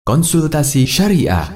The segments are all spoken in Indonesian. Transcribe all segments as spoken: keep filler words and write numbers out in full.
Konsultasi Syariah.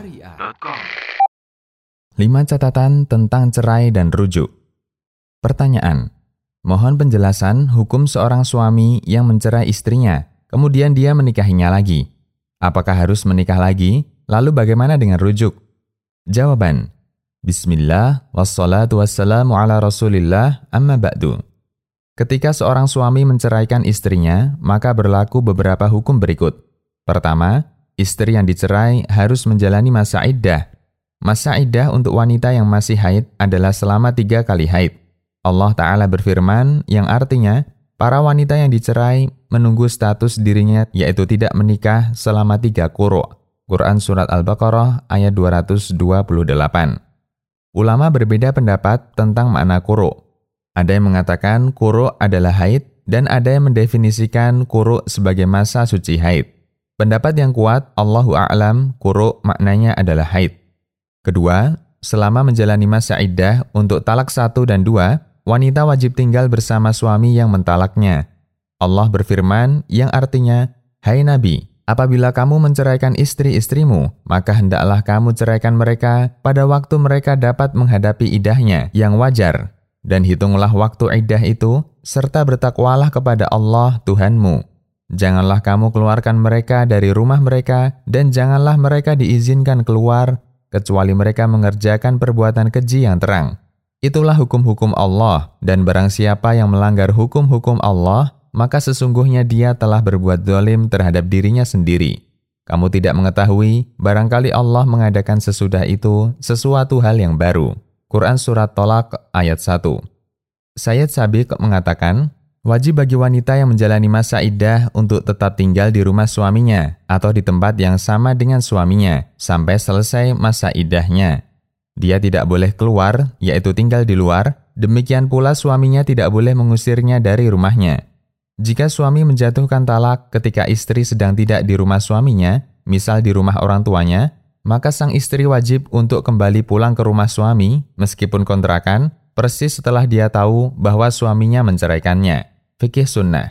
lima catatan tentang cerai dan rujuk. Pertanyaan: mohon penjelasan hukum seorang suami yang mencerai istrinya, kemudian dia menikahinya lagi. Apakah harus menikah lagi? Lalu bagaimana dengan rujuk? Jawaban: Bismillah, wassalatu wassalamu ala rasulillah, amma ba'du. Ketika seorang suami menceraikan istrinya, maka berlaku beberapa hukum berikut. Pertama, istri yang dicerai harus menjalani masa iddah. Masa iddah untuk wanita yang masih haid adalah selama tiga kali haid. Allah Ta'ala berfirman yang artinya, para wanita yang dicerai menunggu status dirinya yaitu tidak menikah selama tiga quru'. Quran Surat Al-Baqarah ayat dua ratus dua puluh delapan. Ulama berbeda pendapat tentang makna quru'. Ada yang mengatakan quru' adalah haid dan ada yang mendefinisikan quru' sebagai masa suci haid. Pendapat yang kuat, Allahu a'lam, quru' maknanya adalah haid. Kedua, selama menjalani masa iddah untuk talak satu dan dua, wanita wajib tinggal bersama suami yang mentalaknya. Allah berfirman yang artinya, "Hai Nabi, apabila kamu menceraikan istri-istrimu, maka hendaklah kamu ceraikan mereka pada waktu mereka dapat menghadapi iddahnya yang wajar. Dan hitunglah waktu iddah itu, serta bertakwalah kepada Allah Tuhanmu. Janganlah kamu keluarkan mereka dari rumah mereka, dan janganlah mereka diizinkan keluar, kecuali mereka mengerjakan perbuatan keji yang terang. Itulah hukum-hukum Allah, dan barang siapa yang melanggar hukum-hukum Allah, maka sesungguhnya dia telah berbuat zalim terhadap dirinya sendiri. Kamu tidak mengetahui, barangkali Allah mengadakan sesudah itu sesuatu hal yang baru." Quran Surat Tolak ayat satu. Sayyid Sabiq mengatakan, wajib bagi wanita yang menjalani masa iddah untuk tetap tinggal di rumah suaminya atau di tempat yang sama dengan suaminya sampai selesai masa iddahnya. Dia tidak boleh keluar, yaitu tinggal di luar, demikian pula suaminya tidak boleh mengusirnya dari rumahnya. Jika suami menjatuhkan talak ketika istri sedang tidak di rumah suaminya, misal di rumah orang tuanya, maka sang istri wajib untuk kembali pulang ke rumah suami, meskipun kontrakan, persis setelah dia tahu bahwa suaminya menceraikannya. Fikih sunnah.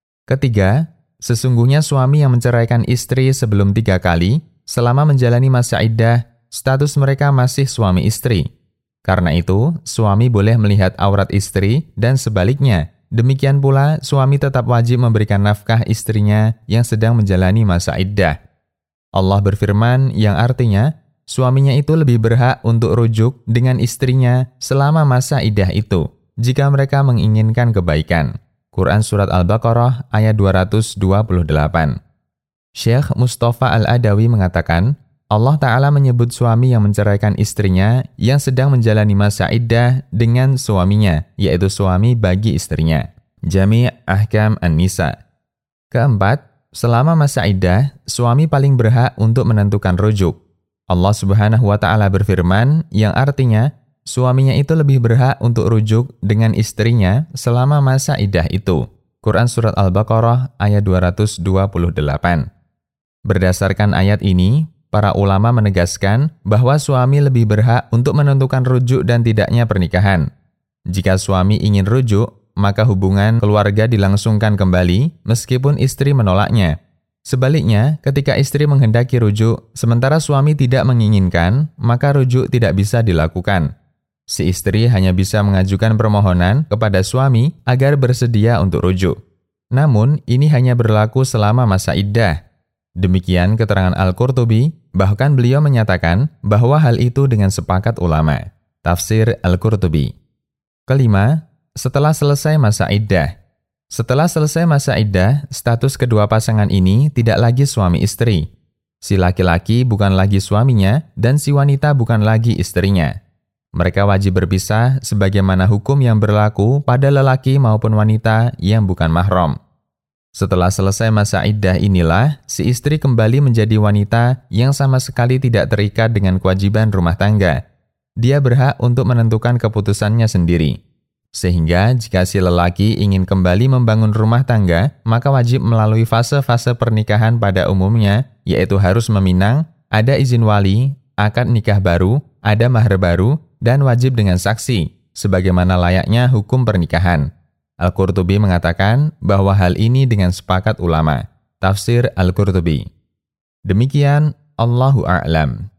Ketiga, sesungguhnya suami yang menceraikan istri sebelum tiga kali, selama menjalani masa iddah, status mereka masih suami istri. Karena itu, suami boleh melihat aurat istri dan sebaliknya. Demikian pula, suami tetap wajib memberikan nafkah istrinya yang sedang menjalani masa iddah. Allah berfirman yang artinya, suaminya itu lebih berhak untuk rujuk dengan istrinya selama masa iddah itu, jika mereka menginginkan kebaikan. Quran Surat Al-Baqarah ayat dua ratus dua puluh delapan. Syekh Mustafa Al-Adawi mengatakan, Allah Ta'ala menyebut suami yang menceraikan istrinya yang sedang menjalani masa iddah dengan suaminya, yaitu suami bagi istrinya. Jami' Ahkam An-Nisa. Keempat, selama masa iddah, suami paling berhak untuk menentukan rujuk. Allah Subhanahu wa Ta'ala berfirman yang artinya, suaminya itu lebih berhak untuk rujuk dengan istrinya selama masa iddah itu. Quran Surat Al-Baqarah ayat dua ratus dua puluh delapan. Berdasarkan ayat ini, para ulama menegaskan bahwa suami lebih berhak untuk menentukan rujuk dan tidaknya pernikahan. Jika suami ingin rujuk, maka hubungan keluarga dilangsungkan kembali meskipun istri menolaknya. Sebaliknya, ketika istri menghendaki rujuk, sementara suami tidak menginginkan, maka rujuk tidak bisa dilakukan. Si istri hanya bisa mengajukan permohonan kepada suami agar bersedia untuk rujuk. Namun, ini hanya berlaku selama masa iddah. Demikian keterangan Al-Qurtubi, bahkan beliau menyatakan bahwa hal itu dengan sepakat ulama. Tafsir Al-Qurtubi. Kelima, setelah selesai masa iddah. Setelah selesai masa iddah, status kedua pasangan ini tidak lagi suami istri. Si laki-laki bukan lagi suaminya dan si wanita bukan lagi istrinya. Mereka wajib berpisah sebagaimana hukum yang berlaku pada lelaki maupun wanita yang bukan mahram. Setelah selesai masa iddah inilah, si istri kembali menjadi wanita yang sama sekali tidak terikat dengan kewajiban rumah tangga. Dia berhak untuk menentukan keputusannya sendiri. Sehingga jika si lelaki ingin kembali membangun rumah tangga, maka wajib melalui fase-fase pernikahan pada umumnya, yaitu harus meminang, ada izin wali, akad nikah baru, ada mahar baru, dan wajib dengan saksi, sebagaimana layaknya hukum pernikahan. Al-Qurtubi mengatakan bahwa hal ini dengan sepakat ulama. Tafsir Al-Qurtubi. Demikian, Allahu a'lam.